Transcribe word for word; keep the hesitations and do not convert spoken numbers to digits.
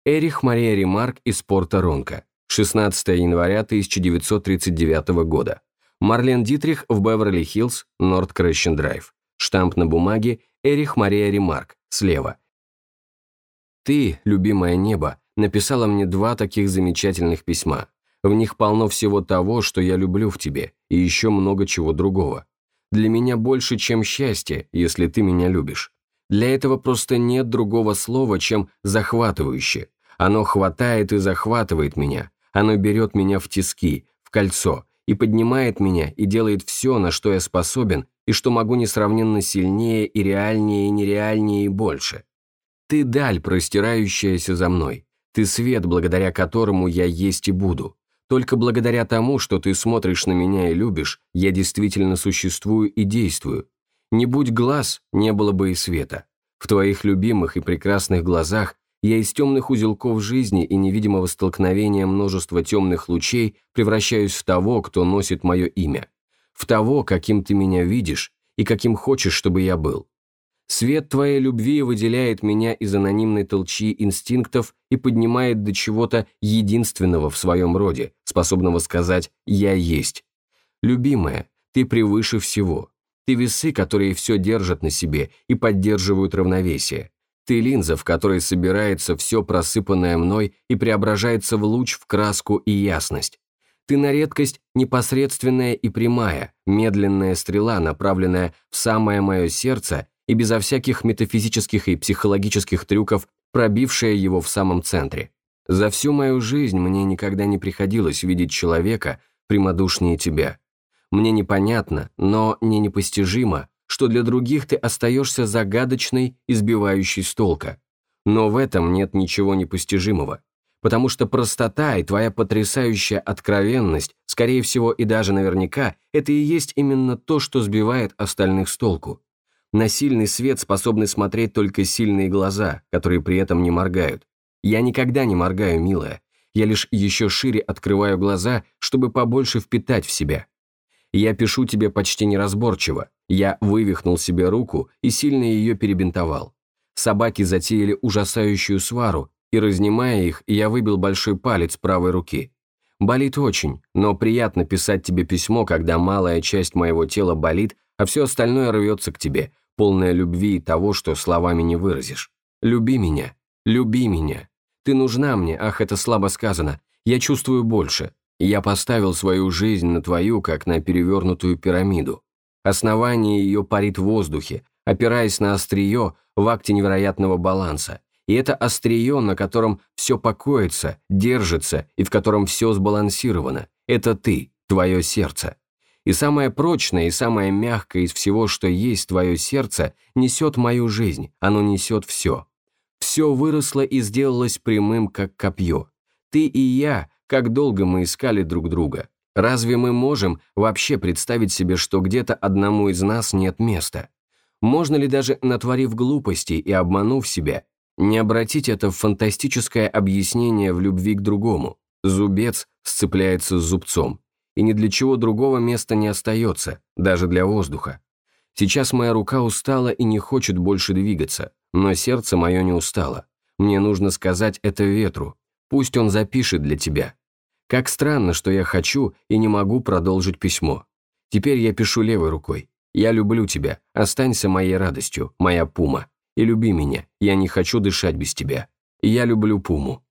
Эрих Мария Ремарк из Порто-Ронко. шестнадцатого января тысяча девятьсот тридцать девятого года. Марлен Дитрих в Беверли-Хиллз, Норд-Крещен-Драйв. Штамп на бумаге Эрих Мария Ремарк, слева. Ты, любимое небо, написала мне два таких замечательных письма. В них полно всего того, что я люблю в тебе, и еще много чего другого. Для меня больше, чем счастье, если ты меня любишь. Для этого просто нет другого слова, чем «захватывающе». Оно хватает и захватывает меня, оно берет меня в тиски, в кольцо, и поднимает меня, и делает все, на что я способен, и что могу несравненно сильнее и реальнее, и нереальнее, и больше. Ты даль, простирающаяся за мной. Ты свет, благодаря которому я есть и буду. Только благодаря тому, что ты смотришь на меня и любишь, я действительно существую и действую. Не будь глаз, не было бы и света. В твоих любимых и прекрасных глазах я из темных узелков жизни и невидимого столкновения множества темных лучей превращаюсь в того, кто носит мое имя. В того, каким ты меня видишь и каким хочешь, чтобы я был. Свет твоей любви выделяет меня из анонимной толчии инстинктов и поднимает до чего-то единственного в своем роде, способного сказать «я есть». Любимая, ты превыше всего. Ты весы, которые все держат на себе и поддерживают равновесие. Ты линза, в которой собирается все просыпанное мной и преображается в луч, в краску и ясность. Ты на редкость непосредственная и прямая, медленная стрела, направленная в самое мое сердце и безо всяких метафизических и психологических трюков, пробившая его в самом центре. За всю мою жизнь мне никогда не приходилось видеть человека прямодушнее тебя. Мне непонятно, но не непостижимо, что для других ты остаешься загадочной, избивающей с толка. Но в этом нет ничего непостижимого, потому что простота и твоя потрясающая откровенность, скорее всего и даже наверняка, это и есть именно то, что сбивает остальных с толку. На сильный свет способны смотреть только сильные глаза, которые при этом не моргают. Я никогда не моргаю, милая, я лишь еще шире открываю глаза, чтобы побольше впитать в себя. Я пишу тебе почти неразборчиво. Я вывихнул себе руку и сильно ее перебинтовал. Собаки затеяли ужасающую свару, и, разнимая их, я выбил большой палец правой руки. Болит очень, но приятно писать тебе письмо, когда малая часть моего тела болит, а все остальное рвется к тебе, полное любви и того, что словами не выразишь. Люби меня, люби меня. Ты нужна мне, ах, это слабо сказано. Я чувствую больше. Я поставил свою жизнь на твою, как на перевернутую пирамиду. Основание ее парит в воздухе, опираясь на острие в акте невероятного баланса. И это острие, на котором все покоится, держится и в котором все сбалансировано. Это ты, твое сердце. И самое прочное и самое мягкое из всего, что есть твое сердце, несет мою жизнь, оно несет все. Все выросло и сделалось прямым, как копье. Ты и я, как долго мы искали друг друга. Разве мы можем вообще представить себе, что где-то одному из нас нет места? Можно ли даже, натворив глупостей и обманув себя, не обратить это в фантастическое объяснение в любви к другому? Зубец сцепляется с зубцом, и ни для чего другого места не остается, даже для воздуха. Сейчас моя рука устала и не хочет больше двигаться, но сердце мое не устало. Мне нужно сказать это ветру, пусть он запишет для тебя. Как странно, что я хочу и не могу продолжить письмо. Теперь я пишу левой рукой. Я люблю тебя, останься моей радостью, моя пума. И люби меня, я не хочу дышать без тебя. Я люблю пуму.